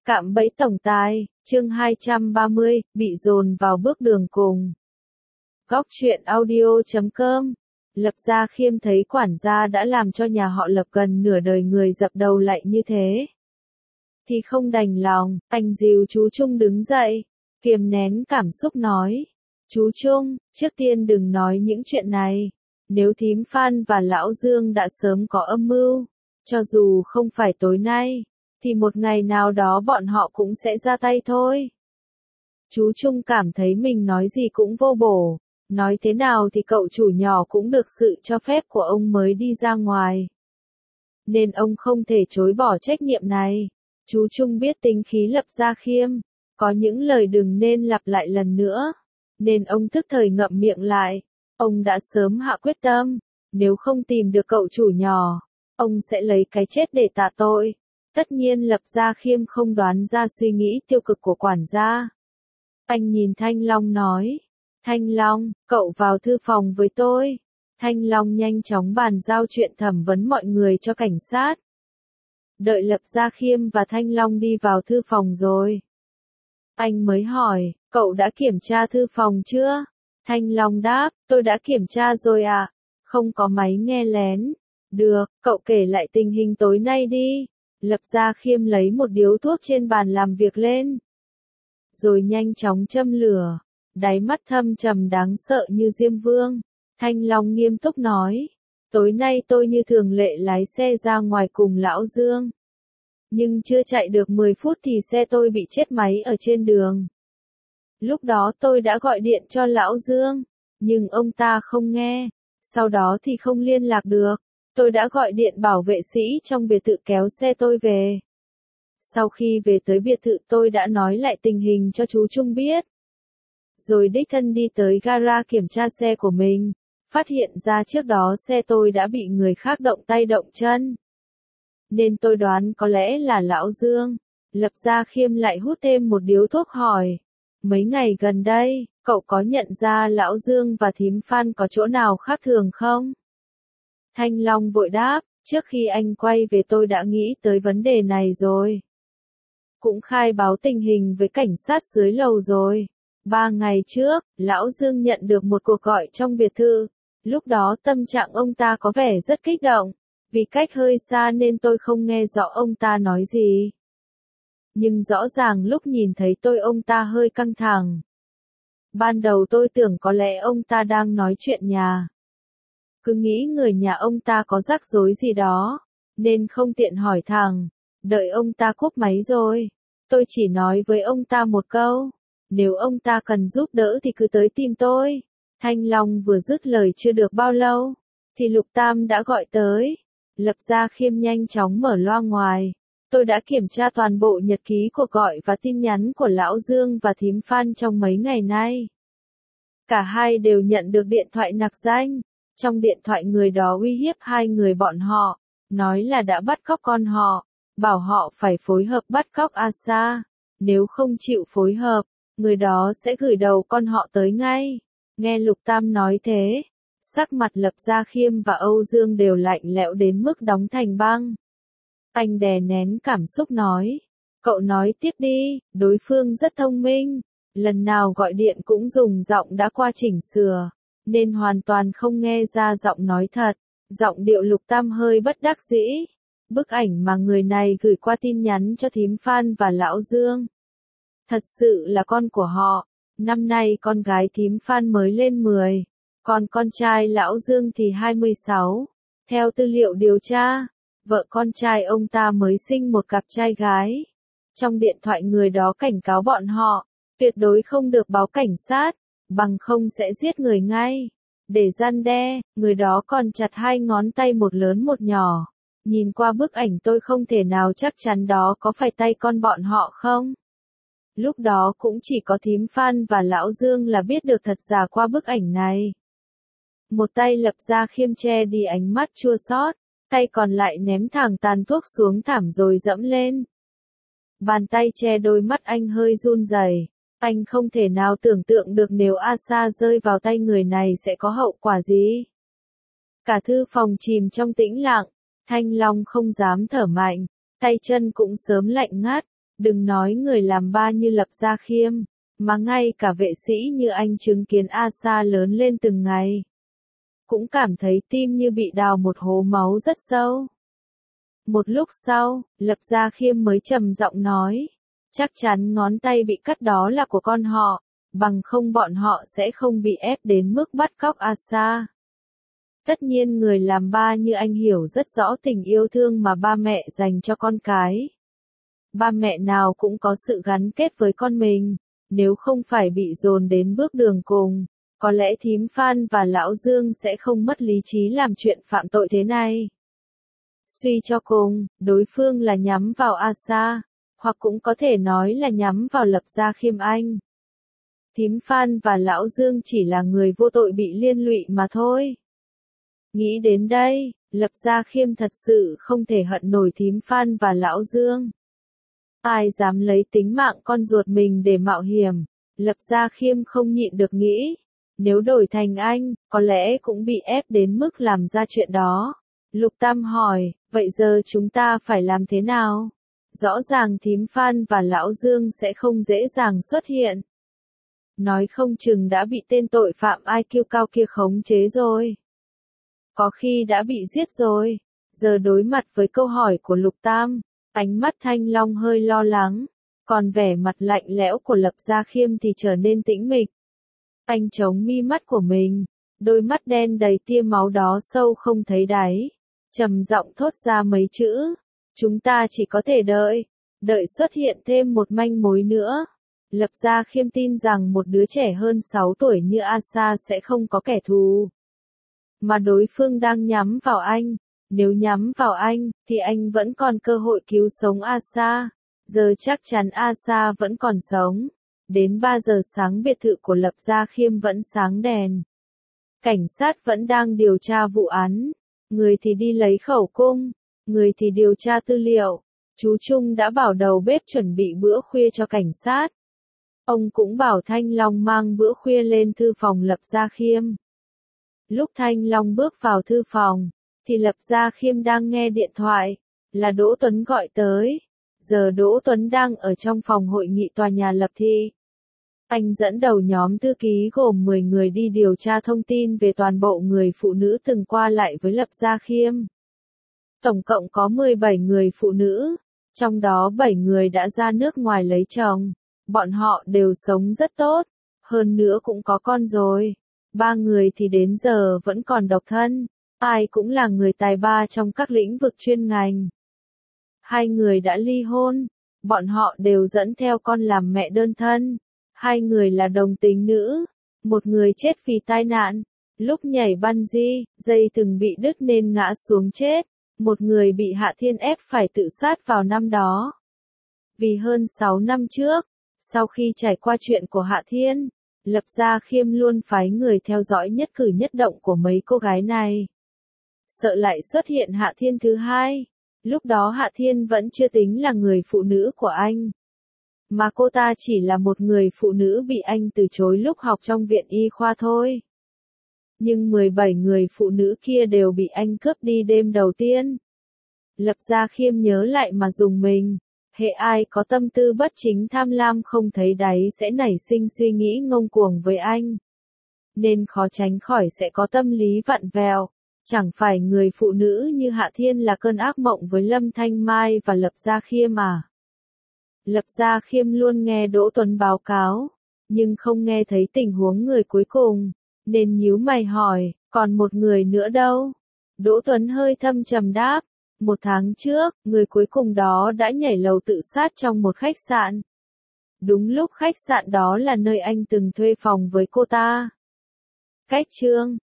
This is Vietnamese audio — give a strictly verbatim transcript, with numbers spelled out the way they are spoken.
Cạm bẫy tổng tài, chương hai trăm ba mươi, bị dồn vào bước đường cùng. Góc truyện audio chấm com. Lập Gia Khiêm thấy quản gia đã làm cho nhà họ Lập gần nửa đời người dập đầu lạy như thế, thì không đành lòng, anh dìu chú Trung đứng dậy, kiềm nén cảm xúc nói. Chú Trung, trước tiên đừng nói những chuyện này. Nếu thím Phan và lão Dương đã sớm có âm mưu, cho dù không phải tối nay, thì một ngày nào đó bọn họ cũng sẽ ra tay thôi. Chú Trung cảm thấy mình nói gì cũng vô bổ, nói thế nào thì cậu chủ nhỏ cũng được sự cho phép của ông mới đi ra ngoài, nên ông không thể chối bỏ trách nhiệm này. Chú Trung biết tính khí Lập Gia Khiêm, có những lời đừng nên lặp lại lần nữa, nên ông tức thời ngậm miệng lại. Ông đã sớm hạ quyết tâm, nếu không tìm được cậu chủ nhỏ, ông sẽ lấy cái chết để tạ tội. Tất nhiên Lập Gia Khiêm không đoán ra suy nghĩ tiêu cực của quản gia. Anh nhìn Thanh Long nói, Thanh Long, cậu vào thư phòng với tôi. Thanh Long nhanh chóng bàn giao chuyện thẩm vấn mọi người cho cảnh sát. Đợi Lập Gia Khiêm và Thanh Long đi vào thư phòng rồi, anh mới hỏi, cậu đã kiểm tra thư phòng chưa? Thanh Long đáp, tôi đã kiểm tra rồi ạ. À. Không có máy nghe lén. Được, cậu kể lại tình hình tối nay đi. Lập Gia Khiêm lấy một điếu thuốc trên bàn làm việc lên, rồi nhanh chóng châm lửa, đáy mắt thâm trầm đáng sợ như Diêm Vương. Thanh Long nghiêm túc nói, tối nay tôi như thường lệ lái xe ra ngoài cùng Lão Dương. Nhưng chưa chạy được mười phút thì xe tôi bị chết máy ở trên đường. Lúc đó tôi đã gọi điện cho Lão Dương, nhưng ông ta không nghe, sau đó thì không liên lạc được. Tôi đã gọi điện bảo vệ sĩ trong biệt thự kéo xe tôi về. Sau khi về tới biệt thự tôi đã nói lại tình hình cho chú Trung biết. Rồi đích thân đi tới gara kiểm tra xe của mình, phát hiện ra trước đó xe tôi đã bị người khác động tay động chân. Nên tôi đoán có lẽ là Lão Dương. Lập Gia Khiêm lại hút thêm một điếu thuốc hỏi, mấy ngày gần đây, cậu có nhận ra Lão Dương và thím Phan có chỗ nào khác thường không? Thanh Long vội đáp, trước khi anh quay về tôi đã nghĩ tới vấn đề này rồi. Cũng khai báo tình hình với cảnh sát dưới lầu rồi. Ba ngày trước, Lão Dương nhận được một cuộc gọi trong biệt thự. Lúc đó tâm trạng ông ta có vẻ rất kích động. Vì cách hơi xa nên tôi không nghe rõ ông ta nói gì. Nhưng rõ ràng lúc nhìn thấy tôi ông ta hơi căng thẳng. Ban đầu tôi tưởng có lẽ ông ta đang nói chuyện nhà. Cứ nghĩ người nhà ông ta có rắc rối gì đó, nên không tiện hỏi thẳng. Đợi ông ta cúp máy rồi, tôi chỉ nói với ông ta một câu, nếu ông ta cần giúp đỡ thì cứ tới tìm tôi. Thanh Long vừa dứt lời chưa được bao lâu, thì Lục Tam đã gọi tới. Lập Gia Khiêm nhanh chóng mở loa ngoài. Tôi đã kiểm tra toàn bộ nhật ký cuộc gọi và tin nhắn của Lão Dương và thím Phan trong mấy ngày nay. Cả hai đều nhận được điện thoại nặc danh. Trong điện thoại người đó uy hiếp hai người bọn họ, nói là đã bắt cóc con họ, bảo họ phải phối hợp bắt cóc Asa. Nếu không chịu phối hợp, người đó sẽ gửi đầu con họ tới ngay. Nghe Lục Tam nói thế, sắc mặt Lập Gia Khiêm và Âu Dương đều lạnh lẽo đến mức đóng thành băng. Anh đè nén cảm xúc nói, cậu nói tiếp đi, đối phương rất thông minh, lần nào gọi điện cũng dùng giọng đã qua chỉnh sửa, nên hoàn toàn không nghe ra giọng nói thật. Giọng điệu Lục Tam hơi bất đắc dĩ. Bức ảnh mà người này gửi qua tin nhắn cho thím Phan và Lão Dương, thật sự là con của họ. Năm nay con gái thím Phan mới lên mười, còn con trai Lão Dương thì hai mươi sáu. Theo tư liệu điều tra, vợ con trai ông ta mới sinh một cặp trai gái. Trong điện thoại người đó cảnh cáo bọn họ, tuyệt đối không được báo cảnh sát, bằng không sẽ giết người ngay. Để răn đe, người đó còn chặt hai ngón tay một lớn một nhỏ. Nhìn qua bức ảnh tôi không thể nào chắc chắn đó có phải tay con bọn họ không. Lúc đó cũng chỉ có thím Phan và Lão Dương là biết được thật giả qua bức ảnh này. Một tay Lập Gia Khiêm che đi ánh mắt chua xót, tay còn lại ném thẳng tàn thuốc xuống thảm rồi dẫm lên. Bàn tay che đôi mắt anh hơi run rẩy. Anh không thể nào tưởng tượng được nếu Asa rơi vào tay người này sẽ có hậu quả gì. Cả thư phòng chìm trong tĩnh lặng, Thanh Long không dám thở mạnh, tay chân cũng sớm lạnh ngắt. Đừng nói người làm ba như Lập Gia Khiêm, mà ngay cả vệ sĩ như anh chứng kiến A Sa lớn lên từng ngày, cũng cảm thấy tim như bị đào một hố máu rất sâu. Một lúc sau, Lập Gia Khiêm mới trầm giọng nói, chắc chắn ngón tay bị cắt đó là của con họ, bằng không bọn họ sẽ không bị ép đến mức bắt cóc A Sa. Tất nhiên người làm ba như anh hiểu rất rõ tình yêu thương mà ba mẹ dành cho con cái. Ba mẹ nào cũng có sự gắn kết với con mình, nếu không phải bị dồn đến bước đường cùng, có lẽ thím Phan và lão Dương sẽ không mất lý trí làm chuyện phạm tội thế này. Suy cho cùng, đối phương là nhắm vào A Sa, hoặc cũng có thể nói là nhắm vào Lập Gia Khiêm anh. Thím Phan và lão Dương chỉ là người vô tội bị liên lụy mà thôi. Nghĩ đến đây, Lập Gia Khiêm thật sự không thể hận nổi thím Phan và lão Dương. Ai dám lấy tính mạng con ruột mình để mạo hiểm, Lập Gia Khiêm không nhịn được nghĩ, nếu đổi thành anh, có lẽ cũng bị ép đến mức làm ra chuyện đó. Lục Tam hỏi, vậy giờ chúng ta phải làm thế nào? Rõ ràng thím Phan và lão Dương sẽ không dễ dàng xuất hiện. Nói không chừng đã bị tên tội phạm i kiu cao kia khống chế rồi. Có khi đã bị giết rồi. Giờ đối mặt với câu hỏi của Lục Tam, ánh mắt Thanh Long hơi lo lắng, còn vẻ mặt lạnh lẽo của Lập Gia Khiêm thì trở nên tĩnh mịch. Anh chống mi mắt của mình, đôi mắt đen đầy tia máu đó sâu không thấy đáy, trầm giọng thốt ra mấy chữ, chúng ta chỉ có thể đợi, đợi xuất hiện thêm một manh mối nữa. Lập Gia Khiêm tin rằng một đứa trẻ hơn sáu tuổi như A Sa sẽ không có kẻ thù. Mà đối phương đang nhắm vào anh, nếu nhắm vào anh, thì anh vẫn còn cơ hội cứu sống A Sa. Giờ chắc chắn A Sa vẫn còn sống. Đến ba giờ sáng biệt thự của Lập Gia Khiêm vẫn sáng đèn. Cảnh sát vẫn đang điều tra vụ án. Người thì đi lấy khẩu cung, người thì điều tra tư liệu. Chú Trung đã bảo đầu bếp chuẩn bị bữa khuya cho cảnh sát. Ông cũng bảo Thanh Long mang bữa khuya lên thư phòng Lập Gia Khiêm. Lúc Thanh Long bước vào thư phòng, thì Lập Gia Khiêm đang nghe điện thoại, là Đỗ Tuấn gọi tới. Giờ Đỗ Tuấn đang ở trong phòng hội nghị tòa nhà Lập Thị. Anh dẫn đầu nhóm thư ký gồm mười người đi điều tra thông tin về toàn bộ người phụ nữ từng qua lại với Lập Gia Khiêm. Tổng cộng có mười bảy người phụ nữ, trong đó bảy người đã ra nước ngoài lấy chồng. Bọn họ đều sống rất tốt, hơn nữa cũng có con rồi. Ba người thì đến giờ vẫn còn độc thân, ai cũng là người tài ba trong các lĩnh vực chuyên ngành. Hai người đã ly hôn, bọn họ đều dẫn theo con làm mẹ đơn thân. Hai người là đồng tính nữ, một người chết vì tai nạn, lúc nhảy bungee, dây từng bị đứt nên ngã xuống chết. Một người bị Hạ Thiên ép phải tự sát vào năm đó. Vì hơn sáu năm trước, sau khi trải qua chuyện của Hạ Thiên, Lập Gia Khiêm luôn phái người theo dõi nhất cử nhất động của mấy cô gái này. Sợ lại xuất hiện Hạ Thiên thứ hai. Lúc đó Hạ Thiên vẫn chưa tính là người phụ nữ của anh. Mà cô ta chỉ là một người phụ nữ bị anh từ chối lúc học trong viện y khoa thôi. Nhưng mười bảy người phụ nữ kia đều bị anh cướp đi đêm đầu tiên. Lập Gia Khiêm nhớ lại mà rùng mình. Hệ ai có tâm tư bất chính tham lam không thấy đáy sẽ nảy sinh suy nghĩ ngông cuồng với anh. Nên khó tránh khỏi sẽ có tâm lý vặn vẹo. Chẳng phải người phụ nữ như Hạ Thiên là cơn ác mộng với Lâm Thanh Mai và Lập Gia Khiêm à? Lập Gia Khiêm luôn nghe Đỗ Tuấn báo cáo, nhưng không nghe thấy tình huống người cuối cùng, nên nhíu mày hỏi, còn một người nữa đâu? Đỗ Tuấn hơi thâm trầm đáp, một tháng trước, người cuối cùng đó đã nhảy lầu tự sát trong một khách sạn. Đúng lúc khách sạn đó là nơi anh từng thuê phòng với cô ta. Cách chương